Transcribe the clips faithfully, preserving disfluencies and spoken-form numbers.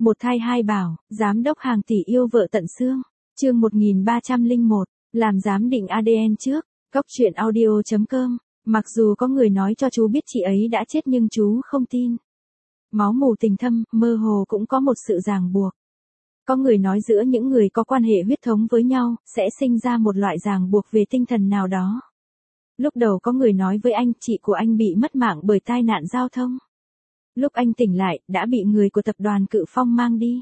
Một thai hai bảo, giám đốc hàng tỷ yêu vợ tận xương. Chương một nghìn ba trăm lẻ một, làm giám định a đê en trước. Cốc truyện audio chấm com. Mặc dù có người nói cho chú biết chị ấy đã chết nhưng chú không tin. Máu mù tình thâm, mơ hồ cũng có một sự ràng buộc. Có người nói giữa những người có quan hệ huyết thống với nhau, sẽ sinh ra một loại ràng buộc về tinh thần nào đó. Lúc đầu có người nói với anh, chị của anh bị mất mạng bởi tai nạn giao thông. Lúc anh tỉnh lại, đã bị người của tập đoàn Cự Phong mang đi.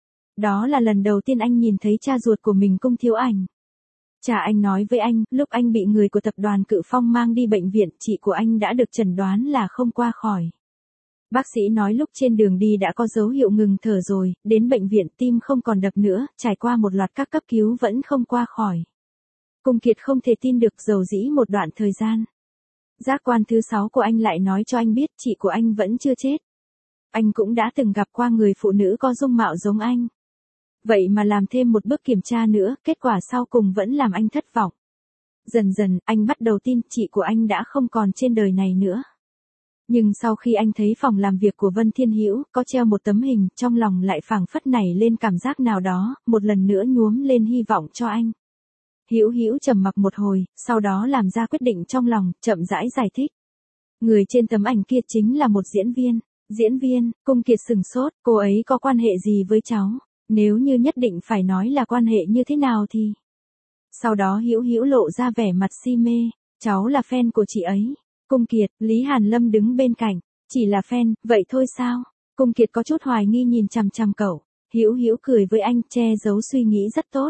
Đó là lần đầu tiên anh nhìn thấy cha ruột của mình Cung Thiếu Ảnh. Cha anh nói với anh, lúc anh bị người của tập đoàn Cự Phong mang đi bệnh viện, chị của anh đã được chẩn đoán là không qua khỏi. Bác sĩ nói lúc trên đường đi đã có dấu hiệu ngừng thở rồi, đến bệnh viện tim không còn đập nữa, trải qua một loạt các cấp cứu vẫn không qua khỏi. Cung Kiệt không thể tin được, dầu dĩ một đoạn thời gian. Giác quan thứ sáu của anh lại nói cho anh biết chị của anh vẫn chưa chết. Anh cũng đã từng gặp qua người phụ nữ có dung mạo giống anh. Vậy mà làm thêm một bước kiểm tra nữa, kết quả sau cùng vẫn làm anh thất vọng. Dần dần, anh bắt đầu tin chị của anh đã không còn trên đời này nữa. Nhưng sau khi anh thấy phòng làm việc của Vân Thiên Hữu có treo một tấm hình, trong lòng lại phảng phất nảy lên cảm giác nào đó, một lần nữa nhuốm lên hy vọng cho anh. Hữu Hữu trầm mặc một hồi, sau đó làm ra quyết định trong lòng, chậm rãi giải thích. Người trên tấm ảnh kia chính là một diễn viên. Diễn viên? Cung Kiệt sừng sốt, cô ấy có quan hệ gì với cháu? Nếu như nhất định phải nói là quan hệ như thế nào thì... Sau đó Hữu Hữu lộ ra vẻ mặt si mê, cháu là fan của chị ấy. Cung Kiệt, Lý Hàn Lâm đứng bên cạnh, chỉ là fan, vậy thôi sao? Cung Kiệt có chút hoài nghi nhìn chằm chằm cậu. Hữu Hữu cười với anh, che giấu suy nghĩ rất tốt.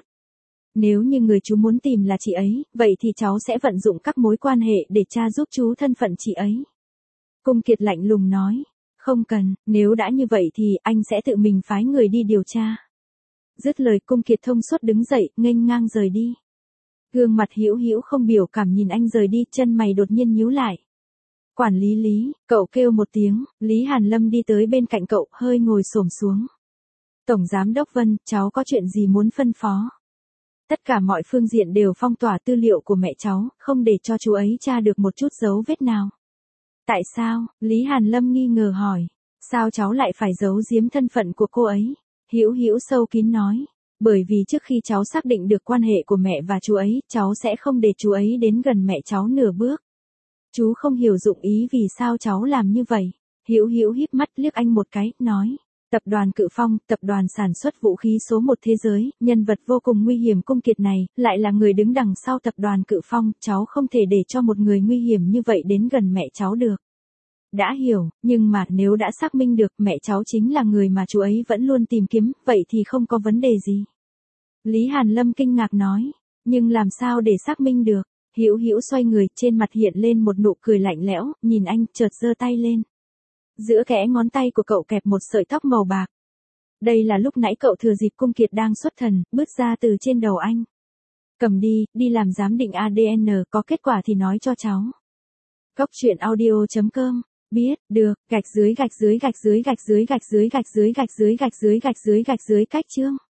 Nếu như người chú muốn tìm là chị ấy, vậy thì cháu sẽ vận dụng các mối quan hệ để tra giúp chú thân phận chị ấy. Cung Kiệt lạnh lùng nói, không cần, nếu đã như vậy thì anh sẽ tự mình phái người đi điều tra. Dứt lời Cung Kiệt thông suốt đứng dậy, nghênh ngang rời đi. Gương mặt Hữu Hữu không biểu cảm nhìn anh rời đi, chân mày đột nhiên nhíu lại. Quản lý Lý, cậu kêu một tiếng, Lý Hàn Lâm đi tới bên cạnh cậu, hơi ngồi xổm xuống. Tổng giám đốc Vân, cháu có chuyện gì muốn phân phó? Tất cả mọi phương diện đều phong tỏa tư liệu của mẹ cháu, không để cho chú ấy tra được một chút dấu vết nào. Tại sao? Lý Hàn Lâm nghi ngờ hỏi. Sao cháu lại phải giấu giếm thân phận của cô ấy? Hữu Hữu sâu kín nói. Bởi vì trước khi cháu xác định được quan hệ của mẹ và chú ấy, cháu sẽ không để chú ấy đến gần mẹ cháu nửa bước. Chú không hiểu dụng ý vì sao cháu làm như vậy. Hữu Hữu híp mắt liếc anh một cái, nói. Tập đoàn Cự Phong, tập đoàn sản xuất vũ khí số một thế giới, nhân vật vô cùng nguy hiểm Cung Kiệt này, lại là người đứng đằng sau tập đoàn Cự Phong, cháu không thể để cho một người nguy hiểm như vậy đến gần mẹ cháu được. Đã hiểu, nhưng mà nếu đã xác minh được mẹ cháu chính là người mà chú ấy vẫn luôn tìm kiếm, vậy thì không có vấn đề gì. Lý Hàn Lâm kinh ngạc nói, nhưng làm sao để xác minh được? Hữu Hữu xoay người, trên mặt hiện lên một nụ cười lạnh lẽo, nhìn anh, chợt giơ tay lên. Giữa kẽ ngón tay của cậu kẹp một sợi tóc màu bạc. Đây là lúc nãy cậu thừa dịp Cung Kiệt đang xuất thần, bứt ra từ trên đầu anh. Cầm đi, đi làm giám định a đê en, có kết quả thì nói cho cháu. Cốc truyện audio chấm com. Biết, được, gạch dưới gạch dưới gạch dưới gạch dưới gạch dưới gạch dưới gạch dưới gạch dưới gạch dưới gạch dưới cách chương.